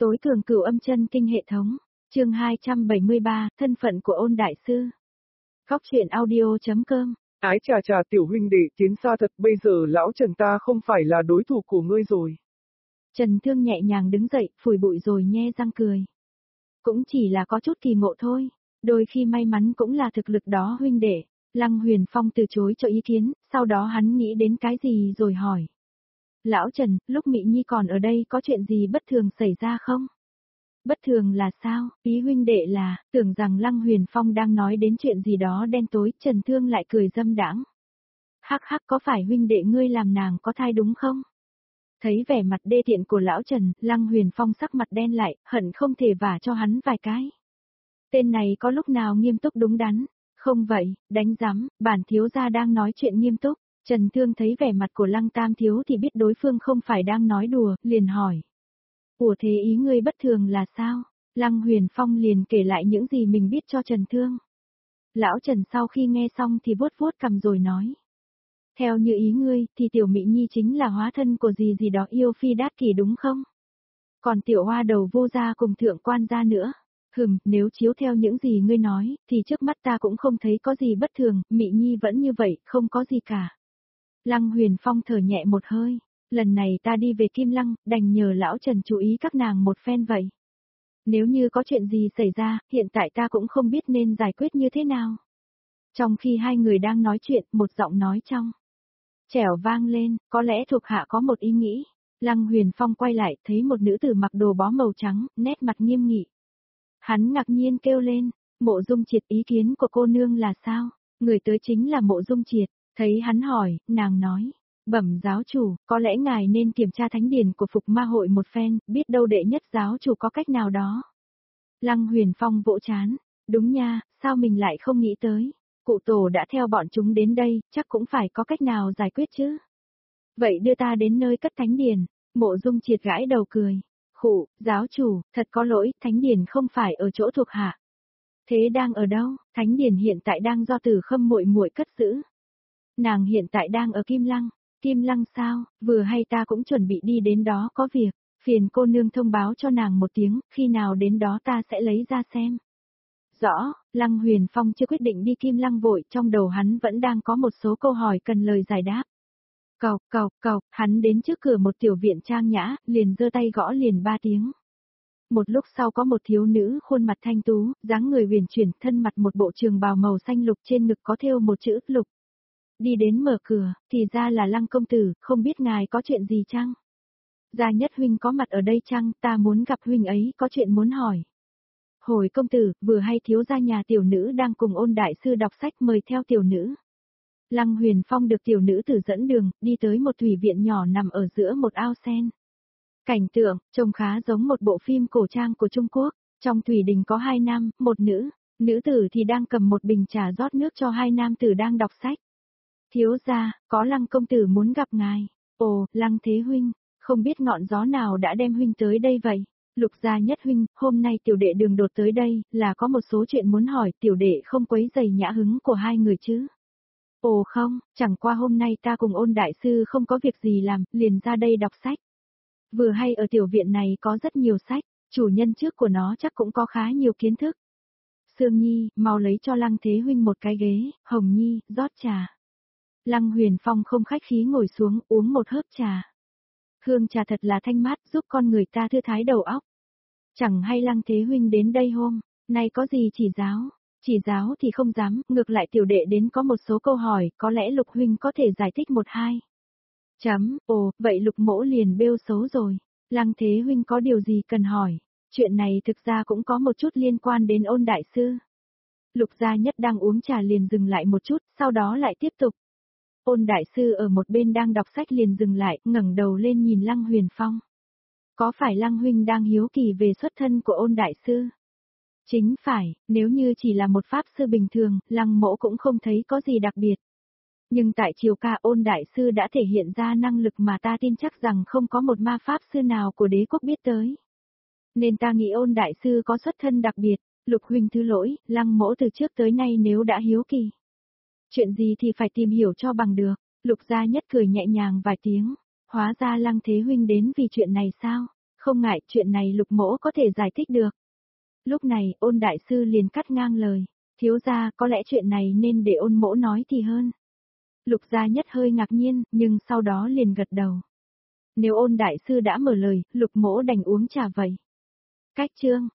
Tối cường cửu âm chân kinh hệ thống. Chương 273, thân phận của Ôn đại sư. Góc truyện audio.com. Ái chà chà tiểu huynh đệ tiến xa thật, bây giờ lão Trần ta không phải là đối thủ của ngươi rồi. Trần Thương nhẹ nhàng đứng dậy, phủi bụi rồi nhe răng cười. Cũng chỉ là có chút kỳ ngộ thôi, đôi khi may mắn cũng là thực lực đó huynh đệ. Lăng Huyền Phong từ chối cho ý kiến, sau đó hắn nghĩ đến cái gì rồi hỏi. Lão Trần, lúc Mị Nhi còn ở đây có chuyện gì bất thường xảy ra không? Bất thường là sao? Ý huynh đệ là, tưởng rằng Lăng Huyền Phong đang nói đến chuyện gì đó đen tối, Trần Thương lại cười dâm đãng. Hắc hắc, có phải huynh đệ ngươi làm nàng có thai đúng không? Thấy vẻ mặt đê tiện của lão Trần, Lăng Huyền Phong sắc mặt đen lại, hận không thể vả cho hắn vài cái. Tên này có lúc nào nghiêm túc đúng đắn? Không vậy, đánh giám, bản thiếu gia đang nói chuyện nghiêm túc. Trần Thương thấy vẻ mặt của Lăng Tam thiếu thì biết đối phương không phải đang nói đùa, liền hỏi. Ủa thế ý ngươi bất thường là sao? Lăng Huyền Phong liền kể lại những gì mình biết cho Trần Thương. Lão Trần sau khi nghe xong thì vuốt vuốt cằm rồi nói. Theo như ý ngươi thì tiểu Mị Nhi chính là hóa thân của gì gì đó yêu phi đát kỷ đúng không? Còn tiểu hoa đầu vô gia cùng thượng quan gia nữa. Nếu chiếu theo những gì ngươi nói thì trước mắt ta cũng không thấy có gì bất thường, Mị Nhi vẫn như vậy, không có gì cả. Lăng Huyền Phong thở nhẹ một hơi. Lần này ta đi về Kim Lăng, đành nhờ lão Trần chú ý các nàng một phen vậy. Nếu như có chuyện gì xảy ra, hiện tại ta cũng không biết nên giải quyết như thế nào. Trong khi hai người đang nói chuyện, một giọng nói trong trẻo vang lên, có lẽ thuộc hạ có một ý nghĩ. Lăng Huyền Phong quay lại, thấy một nữ tử mặc đồ bó màu trắng, nét mặt nghiêm nghị. Hắn ngạc nhiên kêu lên, Mộ Dung Triệt, ý kiến của cô nương là sao? Người tới chính là Mộ Dung Triệt, thấy hắn hỏi, nàng nói. Bẩm giáo chủ, có lẽ ngài nên kiểm tra thánh điển của Phục Ma hội một phen, biết đâu đệ nhất giáo chủ có cách nào đó. Lăng Huyền Phong vỗ chán, đúng nha, sao mình lại không nghĩ tới. Cụ tổ đã theo bọn chúng đến đây, chắc cũng phải có cách nào giải quyết chứ. Vậy đưa ta đến nơi cất thánh điển. Mộ Dung Triệt gãi đầu cười. Khụ, giáo chủ, thật có lỗi, thánh điển không phải ở chỗ thuộc hạ. Thế đang ở đâu? Thánh điển hiện tại đang do Tử Khâm muội muội cất giữ. Nàng hiện tại đang ở Kim Lăng. Kim Lăng sao? Vừa hay ta cũng chuẩn bị đi đến đó có việc. Phiền cô nương thông báo cho nàng một tiếng, khi nào đến đó ta sẽ lấy ra xem. Rõ, Lăng Huyền Phong chưa quyết định đi Kim Lăng vội, trong đầu hắn vẫn đang có một số câu hỏi cần lời giải đáp. Cộc, hắn đến trước cửa một tiểu viện trang nhã, liền giơ tay gõ liền 3 tiếng. Một lúc sau có một thiếu nữ khuôn mặt thanh tú, dáng người huyền chuyển, thân mặt một bộ trường bào màu xanh lục, trên ngực có thêu một chữ lục. Đi đến mở cửa, thì ra là Lăng công tử, không biết ngài có chuyện gì chăng? Gia Nhất huynh có mặt ở đây chăng, ta muốn gặp huynh ấy, có chuyện muốn hỏi. Hồi công tử, vừa hay thiếu gia nhà tiểu nữ đang cùng Ôn đại sư đọc sách, mời theo tiểu nữ. Lăng Huyền Phong được tiểu nữ tử dẫn đường, đi tới một thủy viện nhỏ nằm ở giữa một ao sen. Cảnh tượng, trông khá giống một bộ phim cổ trang của Trung Quốc, trong thủy đình có 2 nam, một nữ, nữ tử thì đang cầm một bình trà rót nước cho 2 nam tử đang đọc sách. Thiếu gia, có Lăng công tử muốn gặp ngài. Ồ, Lăng thế huynh, không biết ngọn gió nào đã đem huynh tới đây vậy? Lục Gia Nhất huynh, hôm nay tiểu đệ đường đột tới đây, là có một số chuyện muốn hỏi, tiểu đệ không quấy rầy nhã hứng của hai người chứ. Ồ không, chẳng qua hôm nay ta cùng Ôn đại sư không có việc gì làm, liền ra đây đọc sách. Vừa hay ở tiểu viện này có rất nhiều sách, chủ nhân trước của nó chắc cũng có khá nhiều kiến thức. Sương Nhi, mau lấy cho Lăng thế huynh một cái ghế, Hồng Nhi, rót trà. Lăng Huyền Phong không khách khí ngồi xuống, uống một hớp trà. Hương trà thật là thanh mát, giúp con người ta thư thái đầu óc. Chẳng hay Lăng thế huynh đến đây hôm nay có gì chỉ giáo? Chỉ giáo thì không dám, ngược lại tiểu đệ đến có một số câu hỏi, có lẽ Lục huynh có thể giải thích một hai. Ồ, vậy Lục mỗ liền bêu xấu rồi. Lăng thế huynh có điều gì cần hỏi? Chuyện này thực ra cũng có một chút liên quan đến Ôn đại sư. Lục Gia Nhất đang uống trà liền dừng lại một chút, sau đó lại tiếp tục. Ôn đại sư ở một bên đang đọc sách liền dừng lại, ngẩng đầu lên nhìn Lăng Huyền Phong. Có phải Lăng huynh đang hiếu kỳ về xuất thân của Ôn đại sư? Chính phải, nếu như chỉ là một pháp sư bình thường, Lăng mỗ cũng không thấy có gì đặc biệt. Nhưng tại triều ca Ôn đại sư đã thể hiện ra năng lực mà ta tin chắc rằng không có một ma pháp sư nào của đế quốc biết tới. Nên ta nghĩ Ôn đại sư có xuất thân đặc biệt. Lục huynh thứ lỗi, Lăng mỗ từ trước tới nay nếu đã hiếu kỳ. Chuyện gì thì phải tìm hiểu cho bằng được. Lục Gia Nhất cười nhẹ nhàng vài tiếng. Hóa ra Lăng thế huynh đến vì chuyện này sao? Không ngại, chuyện này Lục Mỗ có thể giải thích được. Lúc này, Ôn đại sư liền cắt ngang lời, thiếu gia, có lẽ chuyện này nên để Ôn mỗ nói thì hơn. Lục gia nhất hơi ngạc nhiên, nhưng sau đó liền gật đầu. Nếu Ôn đại sư đã mở lời, Lục mỗ đành uống trà vậy. Cách chương